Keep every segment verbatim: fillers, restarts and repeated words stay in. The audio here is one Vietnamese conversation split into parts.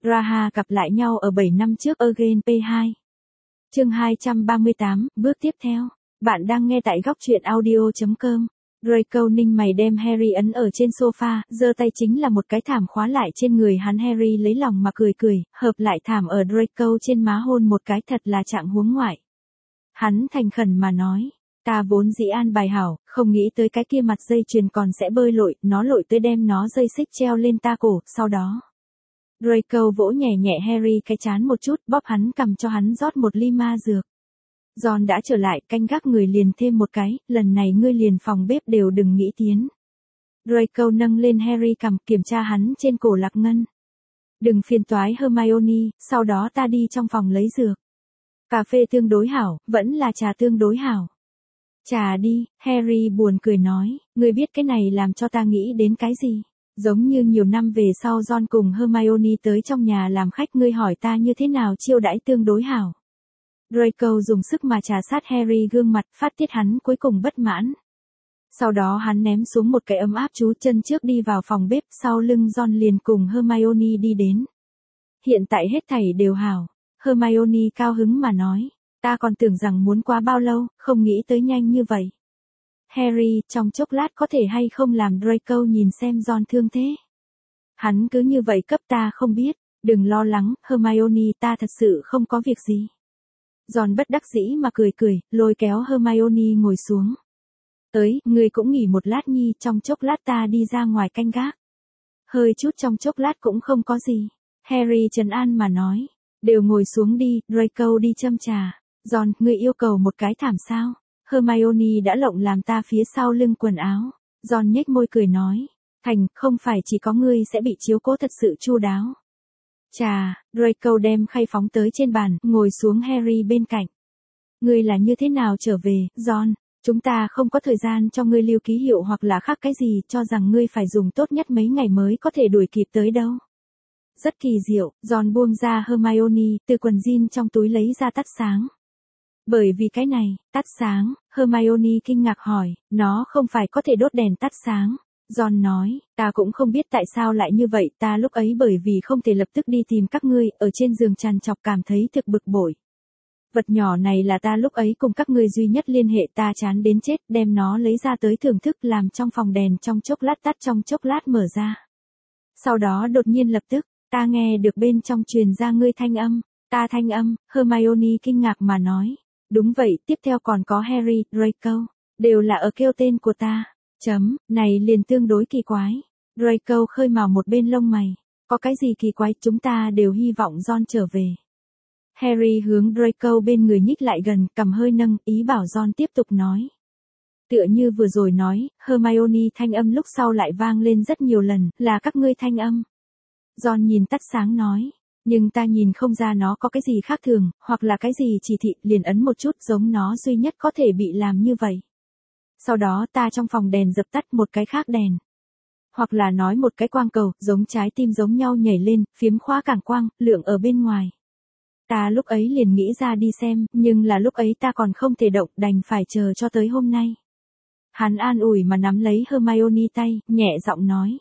Raha gặp lại nhau ở bảy năm trước Again pê hai. Chương hai trăm ba mươi tám, bước tiếp theo. Bạn đang nghe tại góc truyện audio chấm com. Draco ninh mày đem Harry ấn ở trên sofa, giơ tay chính là một cái thảm khóa lại trên người hắn. Harry lấy lòng mà cười cười, hợp lại thảm ở Draco trên má hôn một cái, thật là trạng huống ngoại. Hắn thành khẩn mà nói, ta vốn dĩ an bài hảo, không nghĩ tới cái kia mặt dây chuyền còn sẽ bơi lội, nó lội tới đem nó dây xích treo lên ta cổ, sau đó. Draco vỗ nhẹ nhẹ Harry cái trán một chút, bóp hắn cầm cho hắn rót một ly ma dược. Ron đã trở lại, canh gác người liền thêm một cái, lần này ngươi liền phòng bếp đều đừng nghĩ tiến. Draco nâng lên Harry cầm, kiểm tra hắn trên cổ lạc ngân. Đừng phiền toái Hermione, sau đó ta đi trong phòng lấy dược. Cà phê tương đối hảo, vẫn là trà tương đối hảo. Trà đi, Harry buồn cười nói, ngươi biết cái này làm cho ta nghĩ đến cái gì? Giống như nhiều năm về sau Ron cùng Hermione tới trong nhà làm khách, ngươi hỏi ta như thế nào chiêu đãi tương đối hảo. Draco dùng sức mà trà sát Harry gương mặt, phát tiết hắn cuối cùng bất mãn. Sau đó hắn ném xuống một cái ấm áp chú chân trước đi vào phòng bếp, sau lưng Ron liền cùng Hermione đi đến. Hiện tại hết thảy đều hảo. Hermione cao hứng mà nói, ta còn tưởng rằng muốn quá bao lâu, không nghĩ tới nhanh như vậy. Harry, trong chốc lát có thể hay không làm Draco nhìn xem Ron thương thế. Hắn cứ như vậy cấp ta không biết, đừng lo lắng, Hermione, ta thật sự không có việc gì. Ron bất đắc dĩ mà cười cười, lôi kéo Hermione ngồi xuống. Tới, ngươi cũng nghỉ một lát nhi, trong chốc lát ta đi ra ngoài canh gác. Hơi chút trong chốc lát cũng không có gì. Harry trấn an mà nói, đều ngồi xuống đi, Draco đi châm trà. Ron, ngươi yêu cầu một cái thảm sao? Hermione đã lộng làm ta phía sau lưng quần áo. Ron nhếch môi cười nói, thành, không phải chỉ có ngươi sẽ bị chiếu cố thật sự chu đáo. Chà, Draco đem khay phóng tới trên bàn, ngồi xuống Harry bên cạnh. Ngươi là như thế nào trở về, Ron? Chúng ta không có thời gian cho ngươi lưu ký hiệu hoặc là khác cái gì, cho rằng ngươi phải dùng tốt nhất mấy ngày mới có thể đuổi kịp tới đâu. Rất kỳ diệu, Ron buông ra Hermione, từ quần jean trong túi lấy ra tắt sáng. Bởi vì cái này, tắt sáng, Hermione kinh ngạc hỏi, nó không phải có thể đốt đèn tắt sáng. Ron nói, ta cũng không biết tại sao lại như vậy, ta lúc ấy bởi vì không thể lập tức đi tìm các ngươi, ở trên giường trằn trọc cảm thấy thực bực bội. Vật nhỏ này là ta lúc ấy cùng các ngươi duy nhất liên hệ, ta chán đến chết, đem nó lấy ra tới thưởng thức, làm trong phòng đèn trong chốc lát tắt, trong chốc lát mở ra. Sau đó đột nhiên lập tức, ta nghe được bên trong truyền ra ngươi thanh âm, ta thanh âm, Hermione kinh ngạc mà nói. Đúng vậy, tiếp theo còn có Harry, Draco, đều là ở kêu tên của ta. Chấm, này liền tương đối kỳ quái. Draco khơi mào một bên lông mày. Có cái gì kỳ quái, chúng ta đều hy vọng Ron trở về. Harry hướng Draco bên người nhích lại gần, cầm hơi nâng, ý bảo Ron tiếp tục nói. Tựa như vừa rồi nói, Hermione thanh âm lúc sau lại vang lên rất nhiều lần, là các ngươi thanh âm. Ron nhìn tắt sáng nói. Nhưng ta nhìn không ra nó có cái gì khác thường, hoặc là cái gì chỉ thị, liền ấn một chút giống nó duy nhất có thể bị làm như vậy. Sau đó ta trong phòng đèn dập tắt một cái khác đèn. Hoặc là nói một cái quang cầu, giống trái tim giống nhau nhảy lên, phiếm khóa cảng quang, lượng ở bên ngoài. Ta lúc ấy liền nghĩ ra đi xem, nhưng là lúc ấy ta còn không thể động, đành phải chờ cho tới hôm nay. Hắn an ủi mà nắm lấy Hermione tay, nhẹ giọng nói.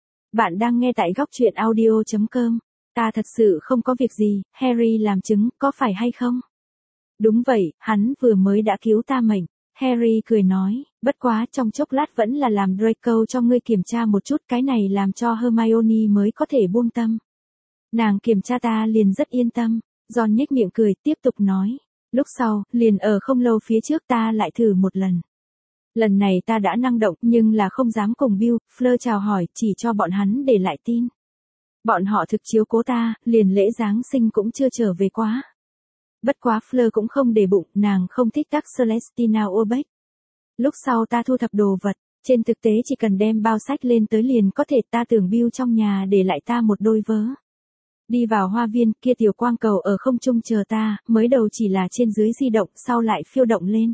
Bạn đang nghe tại góc truyện audio chấm com. Ta thật sự không có việc gì, Harry làm chứng, có phải hay không? Đúng vậy, hắn vừa mới đã cứu ta mệnh. Harry cười nói, bất quá trong chốc lát vẫn là làm Draco cho ngươi kiểm tra một chút, cái này làm cho Hermione mới có thể buông tâm. Nàng kiểm tra ta liền rất yên tâm. Ron nhếch miệng cười, tiếp tục nói. Lúc sau, liền ở không lâu phía trước ta lại thử một lần. Lần này ta đã năng động, nhưng là không dám cùng Bill, Fleur chào hỏi, chỉ cho bọn hắn để lại tin. Bọn họ thực chiếu cố ta, liền lễ Giáng sinh cũng chưa trở về quá. Bất quá Fleur cũng không để bụng, nàng không thích các Celestina Urbeck. Lúc sau ta thu thập đồ vật, trên thực tế chỉ cần đem bao sách lên tới liền có thể, ta tưởng Bill trong nhà để lại ta một đôi vớ. Đi vào hoa viên, kia tiểu quang cầu ở không trung chờ ta, mới đầu chỉ là trên dưới di động, sau lại phiêu động lên.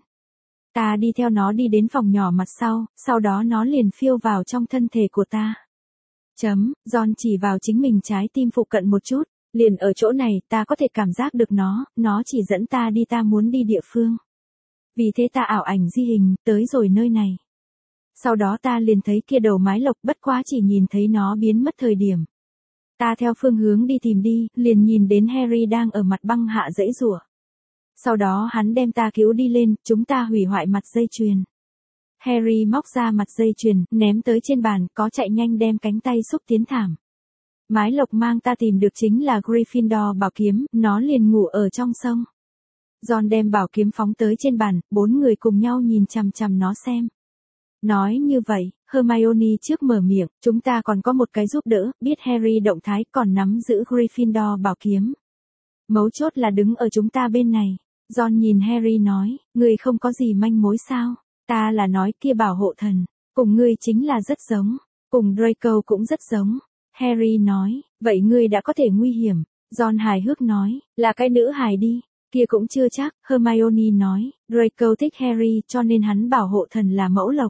Ta đi theo nó đi đến phòng nhỏ mặt sau, sau đó nó liền phiêu vào trong thân thể của ta. Chấm, Ron chỉ vào chính mình trái tim phụ cận một chút, liền ở chỗ này, ta có thể cảm giác được nó, nó chỉ dẫn ta đi ta muốn đi địa phương. Vì thế ta ảo ảnh di hình, tới rồi nơi này. Sau đó ta liền thấy kia đầu mái lộc, bất quá chỉ nhìn thấy nó biến mất thời điểm. Ta theo phương hướng đi tìm đi, liền nhìn đến Harry đang ở mặt băng hạ giãy giụa. Sau đó hắn đem ta cứu đi lên, chúng ta hủy hoại mặt dây chuyền. Harry móc ra mặt dây chuyền, ném tới trên bàn, có chạy nhanh đem cánh tay xúc tiến thảm. Mái Lộc mang ta tìm được chính là Gryffindor bảo kiếm, nó liền ngủ ở trong sông. Ron đem bảo kiếm phóng tới trên bàn, bốn người cùng nhau nhìn chằm chằm nó xem. Nói như vậy, Hermione trước mở miệng, chúng ta còn có một cái giúp đỡ, biết Harry động thái còn nắm giữ Gryffindor bảo kiếm. Mấu chốt là đứng ở chúng ta bên này. Ron nhìn Harry nói, người không có gì manh mối sao? Ta là nói kia bảo hộ thần, cùng ngươi chính là rất giống, cùng Draco cũng rất giống. Harry nói, vậy ngươi đã có thể nguy hiểm. Ron hài hước nói, là cái nữ hài đi, kia cũng chưa chắc. Hermione nói, Draco thích Harry cho nên hắn bảo hộ thần là mẫu lộc.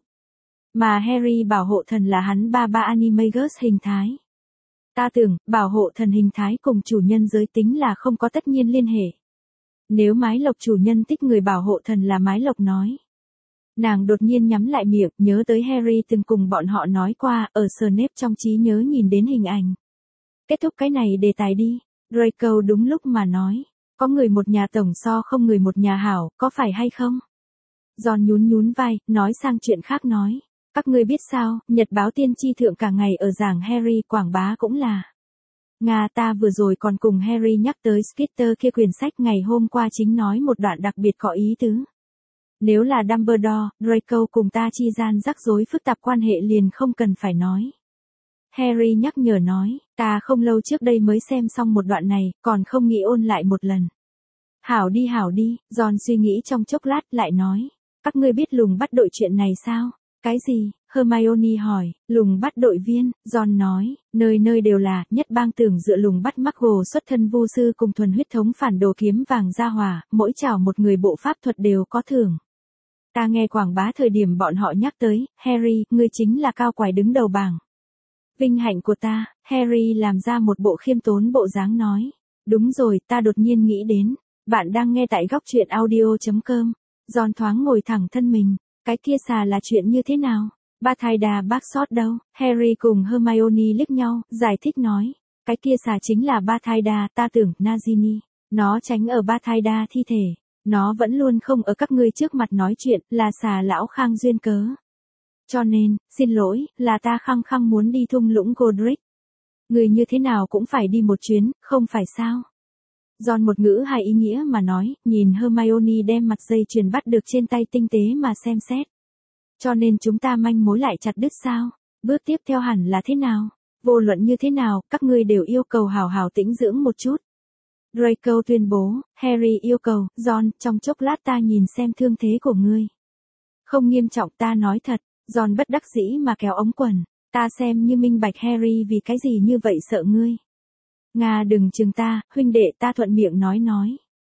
Mà Harry bảo hộ thần là hắn ba ba Animagus hình thái. Ta tưởng, bảo hộ thần hình thái cùng chủ nhân giới tính là không có tất nhiên liên hệ. Nếu mái lộc chủ nhân thích người bảo hộ thần là mái lộc nói. Nàng đột nhiên nhắm lại miệng, nhớ tới Harry từng cùng bọn họ nói qua, ở Snape trong trí nhớ nhìn đến hình ảnh. Kết thúc cái này đề tài đi. Draco đúng lúc mà nói. Có người một nhà tổng so không người một nhà hảo, có phải hay không? Ron nhún nhún vai, nói sang chuyện khác nói. Các ngươi biết sao, nhật báo tiên tri thượng cả ngày ở giảng Harry quảng bá cũng là. Nga ta vừa rồi còn cùng Harry nhắc tới Skitter kia quyển sách ngày hôm qua chính nói một đoạn đặc biệt có ý tứ. Nếu là Dumbledore, Draco cùng ta chi gian rắc rối phức tạp quan hệ liền không cần phải nói. Harry nhắc nhở nói, ta không lâu trước đây mới xem xong một đoạn này, còn không nghĩ ôn lại một lần. Hảo đi hảo đi, Ron suy nghĩ trong chốc lát lại nói, các ngươi biết lùng bắt đội chuyện này sao? Cái gì? Hermione hỏi, lùng bắt đội viên, Ron nói, nơi nơi đều là, nhất bang tưởng dựa lùng bắt Muggle xuất thân vô sư cùng thuần huyết thống phản đồ kiếm vàng ra hỏa, mỗi chảo một người bộ pháp thuật đều có thưởng. Ta nghe quảng bá thời điểm bọn họ nhắc tới, Harry, ngươi chính là cao quải đứng đầu bảng. Vinh hạnh của ta, Harry làm ra một bộ khiêm tốn bộ dáng nói. Đúng rồi, ta đột nhiên nghĩ đến, bạn đang nghe tại góc truyện audio chấm com. Ron thoáng ngồi thẳng thân mình, cái kia xà là chuyện như thế nào? Bathilda Bagshot đâu? Harry cùng Hermione liếc nhau, giải thích nói. Cái kia xà chính là Bathilda, ta tưởng, Nagini. Nó tránh ở Bathilda thi thể. Nó vẫn luôn không ở các ngươi trước mặt nói chuyện, là xà lão Khang duyên cớ. Cho nên, xin lỗi, là ta khăng khăng muốn đi thung lũng Godric. Người như thế nào cũng phải đi một chuyến, không phải sao? Ron một ngữ hai ý nghĩa mà nói, nhìn Hermione đem mặt dây chuyền bắt được trên tay tinh tế mà xem xét. Cho nên chúng ta manh mối lại chặt đứt sao? Bước tiếp theo hẳn là thế nào? Vô luận như thế nào, các ngươi đều yêu cầu hào hào tĩnh dưỡng một chút. Draco tuyên bố, Harry yêu cầu, Ron, trong chốc lát ta nhìn xem thương thế của ngươi. Không nghiêm trọng ta nói thật, Ron bất đắc dĩ mà kéo ống quần, ta xem như minh bạch Harry vì cái gì như vậy sợ ngươi. Nga đừng chừng ta, huynh đệ ta thuận miệng nói nói.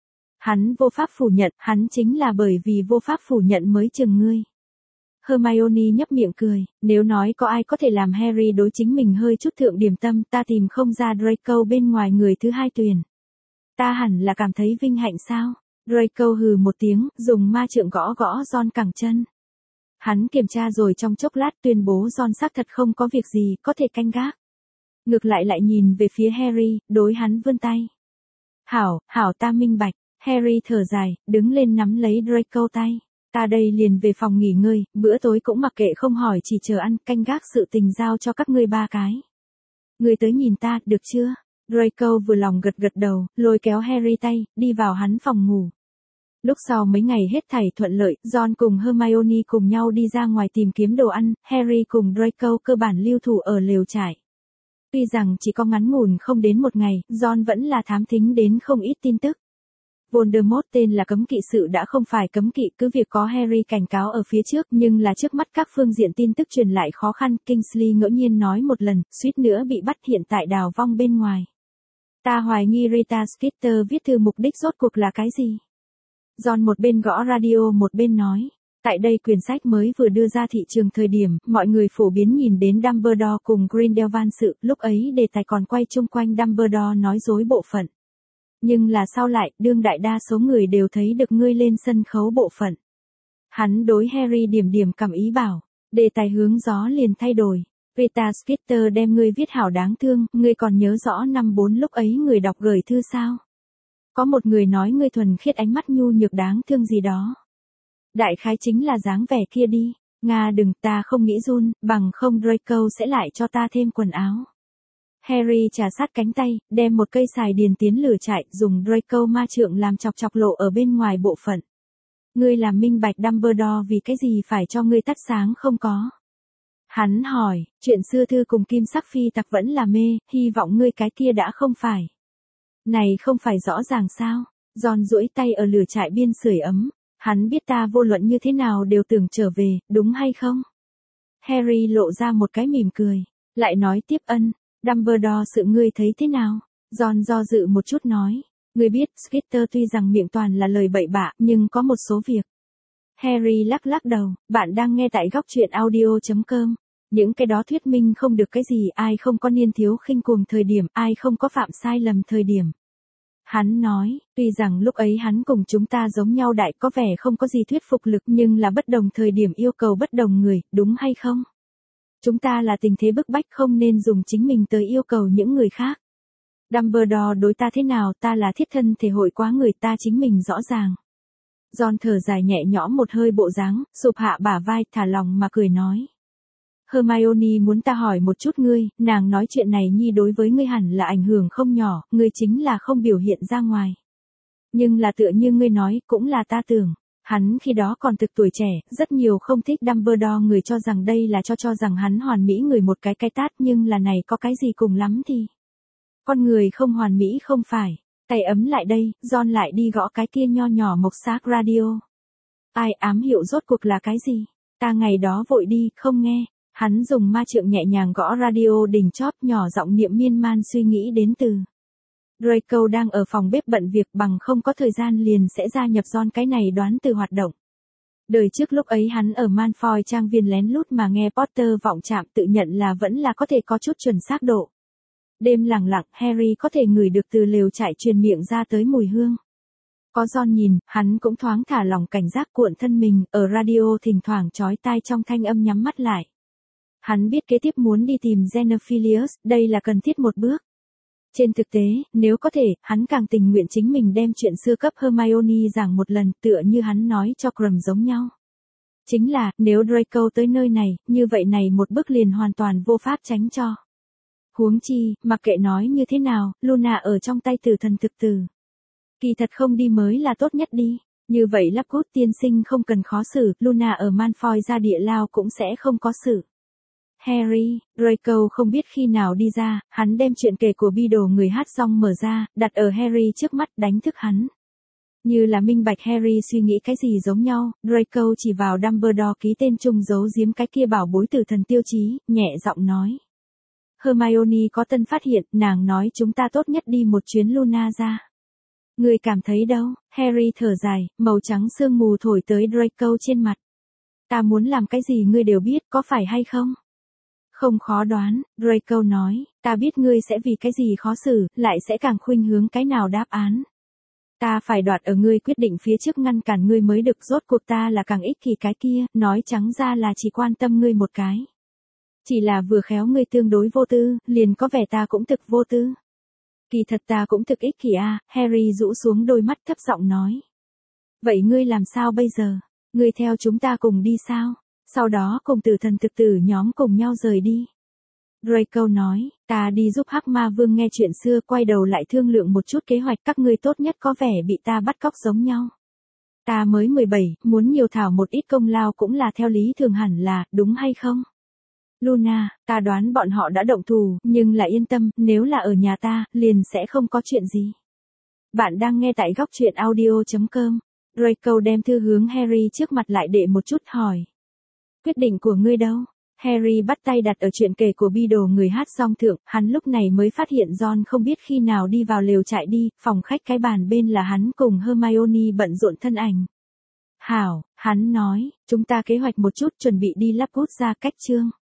Hắn vô pháp phủ nhận, hắn chính là bởi vì vô pháp phủ nhận mới chừng ngươi. Hermione nhấp miệng cười, nếu nói có ai có thể làm Harry đối chính mình hơi chút thượng điểm tâm, ta tìm không ra Draco bên ngoài người thứ hai tuyển. Ta hẳn là cảm thấy vinh hạnh sao? Draco hừ một tiếng, dùng ma trượng gõ gõ Ron cẳng chân. Hắn kiểm tra rồi trong chốc lát tuyên bố Ron xác thật không có việc gì, có thể canh gác. Ngược lại lại nhìn về phía Harry, đối hắn vươn tay. Hảo, hảo ta minh bạch. Harry thở dài, đứng lên nắm lấy Draco tay. Ta đây liền về phòng nghỉ ngơi, bữa tối cũng mặc kệ không hỏi chỉ chờ ăn, canh gác sự tình giao cho các ngươi ba cái. Ngươi tới nhìn ta, được chưa? Draco vừa lòng gật gật đầu, lôi kéo Harry tay, đi vào hắn phòng ngủ. Lúc sau mấy ngày hết thảy thuận lợi, Ron cùng Hermione cùng nhau đi ra ngoài tìm kiếm đồ ăn, Harry cùng Draco cơ bản lưu thủ ở lều trại. Tuy rằng chỉ có ngắn ngủn không đến một ngày, Ron vẫn là thám thính đến không ít tin tức. Voldemort tên là cấm kỵ sự đã không phải cấm kỵ, cứ việc có Harry cảnh cáo ở phía trước, nhưng là trước mắt các phương diện tin tức truyền lại khó khăn, Kingsley ngẫu nhiên nói một lần, suýt nữa bị bắt hiện tại đào vong bên ngoài. Ta hoài nghi Rita Skeeter viết thư mục đích rốt cuộc là cái gì? Ron một bên gõ radio một bên nói. Tại đây quyển sách mới vừa đưa ra thị trường thời điểm, mọi người phổ biến nhìn đến Dumbledore cùng Grindelwald sự, lúc ấy đề tài còn quay chung quanh Dumbledore nói dối bộ phận. Nhưng là sau lại, đương đại đa số người đều thấy được ngươi lên sân khấu bộ phận. Hắn đối Harry điểm điểm cảm ý bảo, đề tài hướng gió liền thay đổi. Rita Skeeter đem ngươi viết hảo đáng thương, ngươi còn nhớ rõ năm bốn lúc ấy người đọc gửi thư sao? Có một người nói ngươi thuần khiết ánh mắt nhu nhược đáng thương gì đó. Đại khái chính là dáng vẻ kia đi. Nga đừng, ta không nghĩ run, bằng không Draco sẽ lại cho ta thêm quần áo. Harry trà sát cánh tay, đem một cây xài điền tiến lửa chạy, dùng Draco ma trượng làm chọc chọc lộ ở bên ngoài bộ phận. Ngươi làm minh bạch Dumbledore vì cái gì phải cho ngươi tắt sáng không có? Hắn hỏi, chuyện xưa thư cùng kim sắc phi tặc vẫn là mê, hy vọng ngươi cái kia đã không phải. Này không phải rõ ràng sao? John duỗi tay ở lửa trại biên sưởi ấm. Hắn biết ta vô luận như thế nào đều tưởng trở về, đúng hay không? Harry lộ ra một cái mỉm cười, lại nói tiếp ân, Dumbledore sự ngươi thấy thế nào? John do dự một chút nói, ngươi biết, Skeeter tuy rằng miệng toàn là lời bậy bạ, nhưng có một số việc. Harry lắc lắc đầu, bạn đang nghe tại góc truyện audio chấm com. Những cái đó thuyết minh không được cái gì, ai không có niên thiếu khinh cuồng thời điểm, ai không có phạm sai lầm thời điểm. Hắn nói, tuy rằng lúc ấy hắn cùng chúng ta giống nhau đại có vẻ không có gì thuyết phục lực nhưng là bất đồng thời điểm yêu cầu bất đồng người, đúng hay không? Chúng ta là tình thế bức bách không nên dùng chính mình tới yêu cầu những người khác. Dumbledore đối ta thế nào ta là thiết thân thể hội quá người ta chính mình rõ ràng. John thở dài nhẹ nhõm một hơi bộ dáng, sụp hạ bả vai thả lòng mà cười nói. Hermione muốn ta hỏi một chút ngươi, nàng nói chuyện này nhi đối với ngươi hẳn là ảnh hưởng không nhỏ, ngươi chính là không biểu hiện ra ngoài. Nhưng là tựa như ngươi nói, cũng là ta tưởng, hắn khi đó còn thực tuổi trẻ, rất nhiều không thích Dumbledore người cho rằng đây là cho cho rằng hắn hoàn mỹ người một cái cái tát nhưng là này có cái gì cùng lắm thì. Con người không hoàn mỹ không phải, tay ấm lại đây, John lại đi gõ cái kia nho nhỏ mộc xác radio. Ai ám hiệu rốt cuộc là cái gì? Ta ngày đó vội đi, không nghe. Hắn dùng ma trượng nhẹ nhàng gõ radio đỉnh chóp nhỏ giọng niệm miên man suy nghĩ đến từ. Draco đang ở phòng bếp bận việc bằng không có thời gian liền sẽ gia nhập John cái này đoán từ hoạt động. Đời trước lúc ấy hắn ở Malfoy trang viên lén lút mà nghe Potter vọng chạm tự nhận là vẫn là có thể có chút chuẩn xác độ. Đêm lặng lặng Harry có thể ngửi được từ lều trại truyền miệng ra tới mùi hương. Có John nhìn, hắn cũng thoáng thả lỏng cảnh giác cuộn thân mình, ở radio thỉnh thoảng chói tai trong thanh âm nhắm mắt lại. Hắn biết kế tiếp muốn đi tìm Xenophilius, đây là cần thiết một bước. Trên thực tế, nếu có thể, hắn càng tình nguyện chính mình đem chuyện xưa cấp Hermione giảng một lần tựa như hắn nói cho Krum giống nhau. Chính là, nếu Draco tới nơi này, như vậy này một bước liền hoàn toàn vô pháp tránh cho. Huống chi, mặc kệ nói như thế nào, Luna ở trong tay tử thần thực tử. Kỳ thật không đi mới là tốt nhất đi. Như vậy Lockwood tiên sinh không cần khó xử, Luna ở Malfoy ra địa lao cũng sẽ không có sự. Harry, Draco không biết khi nào đi ra, hắn đem chuyện kể của Beedle người hát xong mở ra, đặt ở Harry trước mắt đánh thức hắn. Như là minh bạch Harry suy nghĩ cái gì giống nhau, Draco chỉ vào Dumbledore ký tên chung giấu giếm cái kia bảo bối tử thần tiêu chí, nhẹ giọng nói. Hermione có tân phát hiện, nàng nói chúng ta tốt nhất đi một chuyến Luna ra. Người cảm thấy đâu? Harry thở dài, màu trắng sương mù thổi tới Draco trên mặt. Ta muốn làm cái gì ngươi đều biết, có phải hay không? Không khó đoán, Draco nói, ta biết ngươi sẽ vì cái gì khó xử, lại sẽ càng khuynh hướng cái nào đáp án. Ta phải đoạt ở ngươi quyết định phía trước ngăn cản ngươi mới được, rốt cuộc ta là càng ích kỷ cái kia, nói trắng ra là chỉ quan tâm ngươi một cái. Chỉ là vừa khéo ngươi tương đối vô tư, liền có vẻ ta cũng thực vô tư. Kỳ thật ta cũng thực ích kỷ à, Harry rũ xuống đôi mắt thấp giọng nói. Vậy ngươi làm sao bây giờ? Ngươi theo chúng ta cùng đi sao? Sau đó cùng tử thần thực tử nhóm cùng nhau rời đi. Draco nói, ta đi giúp Hắc Ma Vương nghe chuyện xưa, quay đầu lại thương lượng một chút kế hoạch, các ngươi tốt nhất có vẻ bị ta bắt cóc giống nhau. Ta mới mười bảy, muốn nhiều thảo một ít công lao cũng là theo lý thường hẳn là, đúng hay không? Luna, ta đoán bọn họ đã động thủ, nhưng là yên tâm, nếu là ở nhà ta, liền sẽ không có chuyện gì. Bạn đang nghe tại góc truyện audio chấm com. Draco đem thư hướng Harry trước mặt lại để một chút hỏi. Quyết định của ngươi đâu? Harry bắt tay đặt ở chuyện kể của Beedle người hát song thượng, hắn lúc này mới phát hiện John không biết khi nào đi vào lều trại đi, phòng khách cái bàn bên là hắn cùng Hermione bận rộn thân ảnh. Hảo, hắn nói, chúng ta kế hoạch một chút chuẩn bị đi Lockwood ra cách chương.